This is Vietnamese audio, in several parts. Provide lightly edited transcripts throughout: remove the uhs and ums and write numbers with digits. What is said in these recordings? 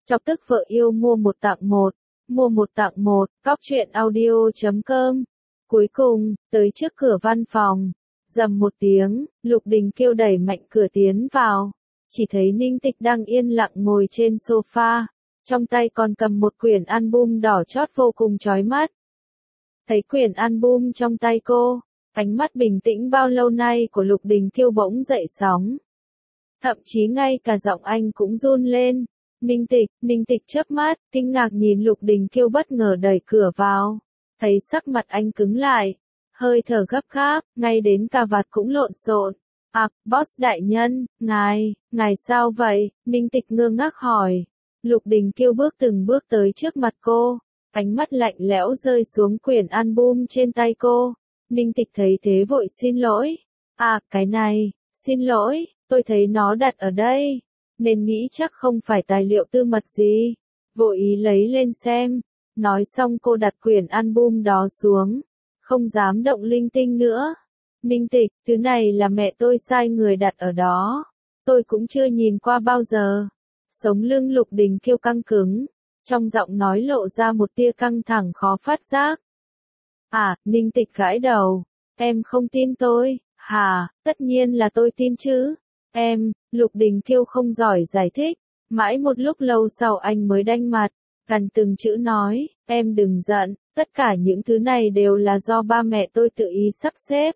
Chọc tức vợ yêu mua một tặng một. Mua một tặng một, cóc.audio.com. Cuối cùng, tới trước cửa văn phòng. Rầm một tiếng, Lục Đình Kiêu đẩy mạnh cửa tiến vào. Chỉ thấy Ninh Tịch đang yên lặng ngồi trên sofa. Trong tay còn cầm một quyển album đỏ chót vô cùng chói mắt. Thấy quyển album trong tay cô, ánh mắt bình tĩnh bao lâu nay của Lục Đình Kiêu bỗng dậy sóng. Thậm chí ngay cả giọng anh cũng run lên. Ninh Tịch chớp mắt, kinh ngạc nhìn Lục Đình Kiêu bất ngờ đẩy cửa vào. Thấy sắc mặt anh cứng lại, hơi thở gấp gáp, ngay đến cà vạt cũng lộn xộn. Boss đại nhân, ngài sao vậy? Ninh Tịch ngơ ngác hỏi. Lục Đình Kiêu bước từng bước tới trước mặt cô, ánh mắt lạnh lẽo rơi xuống quyển album trên tay cô. Ninh Tịch thấy thế vội xin lỗi. Cái này, xin lỗi, tôi thấy nó đặt ở đây, nên nghĩ chắc không phải tài liệu tư mật gì. Vội ý lấy lên xem. Nói xong cô đặt quyển album đó xuống, không dám động linh tinh nữa. Ninh Tịch, thứ này là mẹ tôi sai người đặt ở đó. Tôi cũng chưa nhìn qua bao giờ. Sống lưng Lục Đình Kiêu căng cứng, trong giọng nói lộ ra một tia căng thẳng khó phát giác. Ninh Tịch gãi đầu. Em không tin tôi, hả? Tất nhiên là tôi tin chứ. Lục Đình Kiêu không giỏi giải thích. Mãi một lúc lâu sau anh mới đanh mặt, gần từng chữ nói, em đừng giận, tất cả những thứ này đều là do ba mẹ tôi tự ý sắp xếp.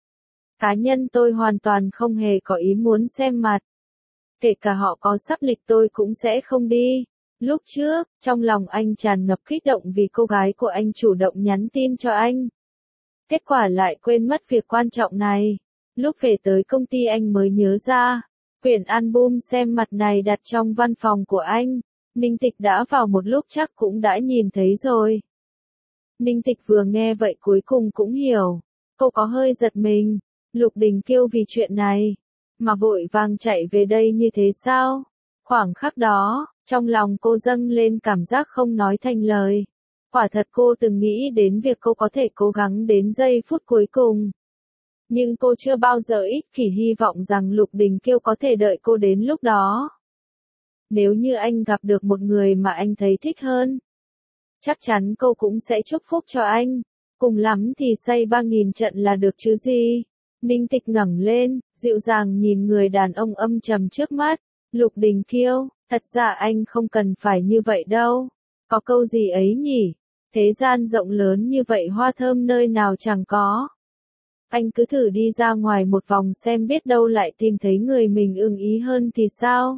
Cá nhân tôi hoàn toàn không hề có ý muốn xem mặt. Kể cả họ có sắp lịch tôi cũng sẽ không đi. Lúc trước, trong lòng anh tràn ngập kích động vì cô gái của anh chủ động nhắn tin cho anh. Kết quả lại quên mất việc quan trọng này. Lúc về tới công ty anh mới nhớ ra, quyển album xem mặt này đặt trong văn phòng của anh. Ninh Tịch đã vào một lúc chắc cũng đã nhìn thấy rồi. Ninh Tịch vừa nghe vậy cuối cùng cũng hiểu. Cô có hơi giật mình. Lục Đình Kiêu vì chuyện này mà vội vàng chạy về đây như thế sao? Khoảng khắc đó, trong lòng cô dâng lên cảm giác không nói thành lời. Quả thật cô từng nghĩ đến việc cô có thể cố gắng đến giây phút cuối cùng. Nhưng cô chưa bao giờ ích kỷ hy vọng rằng Lục Đình Kiêu có thể đợi cô đến lúc đó. Nếu như anh gặp được một người mà anh thấy thích hơn, chắc chắn cô cũng sẽ chúc phúc cho anh. Cùng lắm thì say 3.000 trận là được chứ gì. Ninh Tịch ngẩng lên, dịu dàng nhìn người đàn ông âm trầm trước mắt. Lục Đình Kiêu, thật ra anh không cần phải như vậy đâu. Có câu gì ấy nhỉ? Thế gian rộng lớn như vậy hoa thơm nơi nào chẳng có. Anh cứ thử đi ra ngoài một vòng xem biết đâu lại tìm thấy người mình ưng ý hơn thì sao?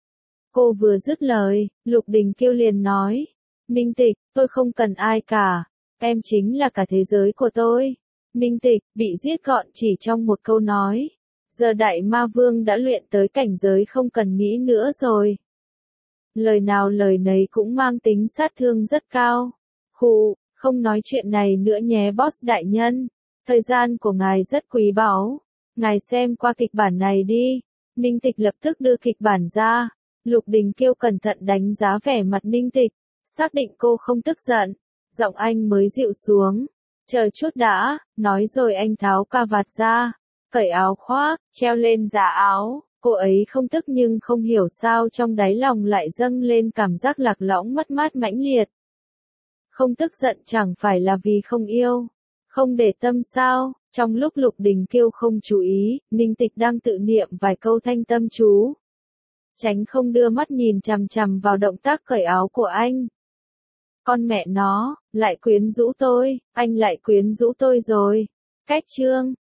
Cô vừa dứt lời, Lục Đình Kiêu liền nói. Ninh Tịch, tôi không cần ai cả. Em chính là cả thế giới của tôi. Ninh Tịch, bị giết gọn chỉ trong một câu nói. Giờ Đại Ma Vương đã luyện tới cảnh giới không cần nghĩ nữa rồi. Lời nào lời nấy cũng mang tính sát thương rất cao. Không nói chuyện này nữa nhé boss đại nhân. Thời gian của ngài rất quý báu. Ngài xem qua kịch bản này đi. Ninh Tịch lập tức đưa kịch bản ra. Lục Đình Kiêu cẩn thận đánh giá vẻ mặt Ninh Tịch. Xác định cô không tức giận. Giọng anh mới dịu xuống. Chờ chút đã, nói rồi anh tháo cà vạt ra. Cởi áo khoác, treo lên giá áo. Cô ấy không tức nhưng không hiểu sao trong đáy lòng lại dâng lên cảm giác lạc lõng mất mát mãnh liệt. Không tức giận chẳng phải là vì không yêu, không để tâm sao? Trong lúc Lục Đình Kiêu không chú ý, Ninh Tịch đang tự niệm vài câu thanh tâm chú. Tránh không đưa mắt nhìn chằm chằm vào động tác cởi áo của anh. Con mẹ nó, lại quyến rũ tôi, anh lại quyến rũ tôi rồi. Cách chương